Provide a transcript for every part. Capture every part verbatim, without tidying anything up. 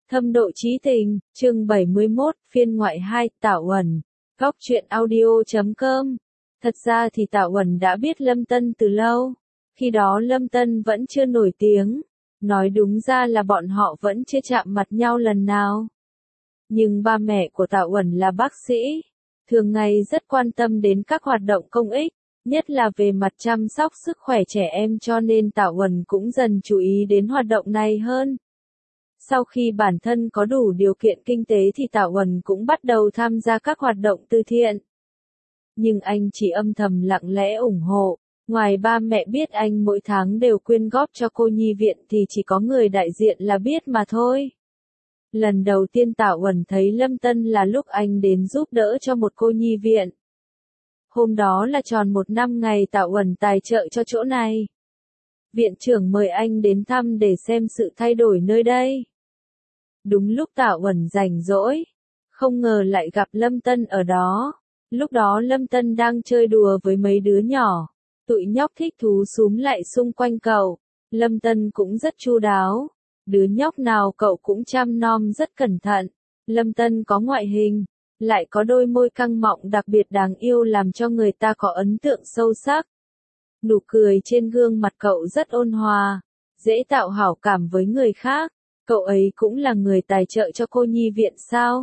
Thâm độ chí tình, chương bảy mươi mốt, phiên ngoại hai, Tảo Uẩn, góc truyện audio chấm com. Thật ra thì Tảo Uẩn đã biết Lâm Tân từ lâu, khi đó Lâm Tân vẫn chưa nổi tiếng, nói đúng ra là bọn họ vẫn chưa chạm mặt nhau lần nào. Nhưng ba mẹ của Tảo Uẩn là bác sĩ, thường ngày rất quan tâm đến các hoạt động công ích, nhất là về mặt chăm sóc sức khỏe trẻ em, cho nên Tảo Uẩn cũng dần chú ý đến hoạt động này hơn. Sau khi bản thân có đủ điều kiện kinh tế thì Tảo Uẩn cũng bắt đầu tham gia các hoạt động từ thiện. Nhưng anh chỉ âm thầm lặng lẽ ủng hộ, ngoài ba mẹ biết anh mỗi tháng đều quyên góp cho cô nhi viện thì chỉ có người đại diện là biết mà thôi. Lần đầu tiên Tảo Uẩn thấy Lâm Tân là lúc anh đến giúp đỡ cho một cô nhi viện. Hôm đó là tròn một năm ngày Tảo Uẩn tài trợ cho chỗ này. Viện trưởng mời anh đến thăm để xem sự thay đổi nơi đây. Đúng lúc Tảo Uẩn rảnh rỗi, không ngờ lại gặp Lâm Tân ở đó. Lúc đó Lâm Tân đang chơi đùa với mấy đứa nhỏ, tụi nhóc thích thú súm lại xung quanh cậu. Lâm Tân cũng rất chu đáo, đứa nhóc nào cậu cũng chăm nom rất cẩn thận. Lâm Tân có ngoại hình, lại có đôi môi căng mọng đặc biệt đáng yêu làm cho người ta có ấn tượng sâu sắc. Nụ cười trên gương mặt cậu rất ôn hòa, dễ tạo hảo cảm với người khác. Cậu ấy cũng là người tài trợ cho cô nhi viện sao?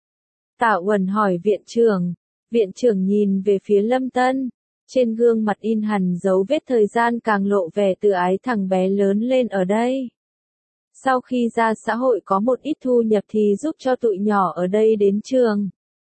Tảo Uẩn hỏi viện trưởng. Viện trưởng nhìn về phía Lâm Tân. Trên gương mặt in hằn dấu vết thời gian càng lộ vẻ tự ái thằng bé lớn lên ở đây. Sau khi ra xã hội có một ít thu nhập thì giúp cho tụi nhỏ ở đây đến trường.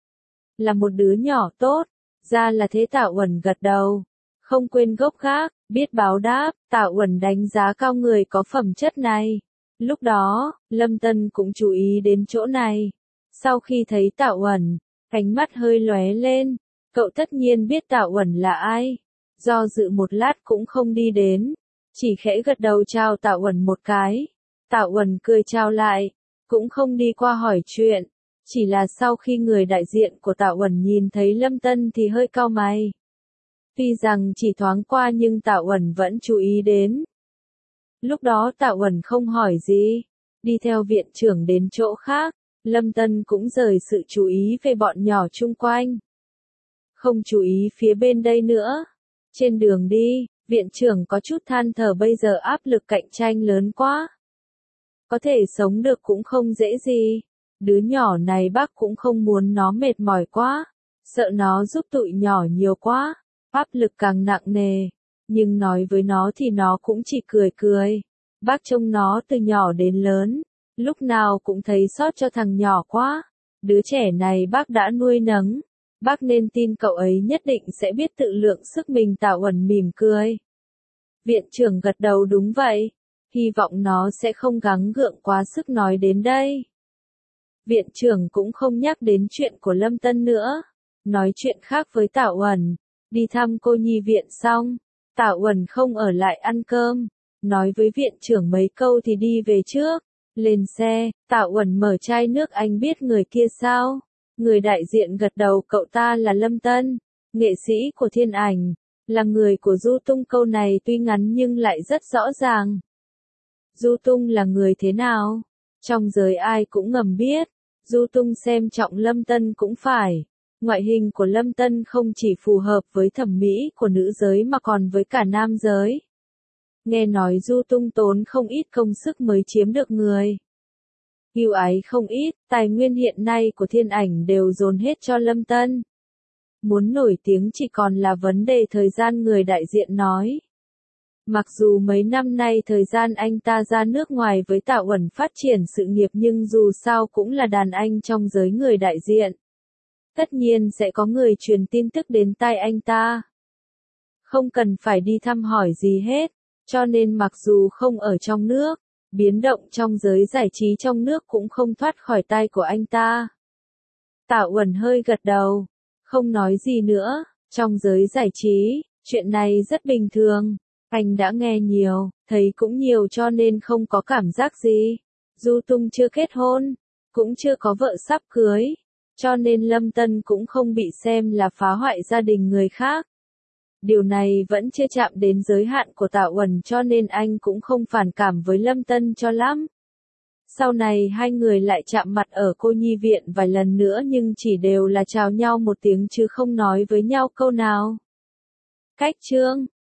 Là một đứa nhỏ tốt. Ra là thế. Tảo Uẩn gật đầu. Không quên gốc gác, biết báo đáp. Tảo Uẩn đánh giá cao người có phẩm chất này. Lúc đó, Lâm Tân cũng chú ý đến chỗ này. Sau khi thấy Tảo Uẩn, ánh mắt hơi lóe lên. Cậu tất nhiên biết Tảo Uẩn là ai. Do dự một lát cũng không đi đến, chỉ khẽ gật đầu chào Tảo Uẩn một cái. Tảo Uẩn cười chào lại, cũng không đi qua hỏi chuyện. Chỉ là sau khi người đại diện của Tảo Uẩn nhìn thấy Lâm Tân thì hơi cau mày. Tuy rằng chỉ thoáng qua nhưng Tảo Uẩn vẫn chú ý đến. Lúc đó Tảo Uẩn không hỏi gì, đi theo viện trưởng đến chỗ khác. Lâm Tân cũng rời sự chú ý về bọn nhỏ chung quanh. Không chú ý phía bên đây nữa. Trên đường đi, viện trưởng có chút than thở, bây giờ áp lực cạnh tranh lớn quá. Có thể sống được cũng không dễ gì. Đứa nhỏ này bác cũng không muốn nó mệt mỏi quá. Sợ nó giúp tụi nhỏ nhiều quá. Áp lực càng nặng nề. Nhưng nói với nó thì nó cũng chỉ cười cười. Bác trông nó từ nhỏ đến lớn, lúc nào cũng thấy xót cho thằng nhỏ quá. Đứa trẻ này bác đã nuôi nấng, bác nên tin cậu ấy nhất định sẽ biết tự lượng sức mình. Tảo Uẩn mỉm cười. Viện trưởng gật đầu đúng vậy, hy vọng nó sẽ không gắng gượng quá sức. Nói đến đây, viện trưởng cũng không nhắc đến chuyện của Lâm Tân nữa, nói chuyện khác với Tảo Uẩn. Đi thăm cô nhi viện xong, Tảo Uẩn không ở lại ăn cơm, nói với viện trưởng mấy câu thì đi về trước. Lên xe, Tảo Uẩn mở chai nước. Anh biết người kia sao? Người đại diện gật đầu. Cậu ta là Lâm Tân, nghệ sĩ của Thiên Ảnh, là người của Du Tung. Câu này tuy ngắn nhưng lại rất rõ ràng. Du Tung là người thế nào? Trong giới ai cũng ngầm biết. Du Tung xem trọng Lâm Tân cũng phải. Ngoại hình của Lâm Tân không chỉ phù hợp với thẩm mỹ của nữ giới mà còn với cả nam giới. Nghe nói Du Tung tốn không ít công sức mới chiếm được người ưu ái không ít, tài nguyên hiện nay của Thiên Ảnh đều dồn hết cho Lâm Tân. Muốn nổi tiếng chỉ còn là vấn đề thời gian. Người đại diện nói. Mặc dù mấy năm nay thời gian anh ta ra nước ngoài với Tảo Uẩn phát triển sự nghiệp nhưng dù sao cũng là đàn anh trong giới người đại diện. Tất nhiên sẽ có người truyền tin tức đến tai anh ta. Không cần phải đi thăm hỏi gì hết. Cho nên mặc dù không ở trong nước, biến động trong giới giải trí trong nước cũng không thoát khỏi tai của anh ta. Tảo Uẩn hơi gật đầu, không nói gì nữa. Trong giới giải trí, chuyện này rất bình thường. Anh đã nghe nhiều, thấy cũng nhiều cho nên không có cảm giác gì. Du Tung chưa kết hôn, cũng chưa có vợ sắp cưới. Cho nên Lâm Tân cũng không bị xem là phá hoại gia đình người khác. Điều này vẫn chưa chạm đến giới hạn của Tảo Uẩn cho nên anh cũng không phản cảm với Lâm Tân cho lắm. Sau này hai người lại chạm mặt ở cô nhi viện vài lần nữa nhưng chỉ đều là chào nhau một tiếng chứ không nói với nhau câu nào. Cách chương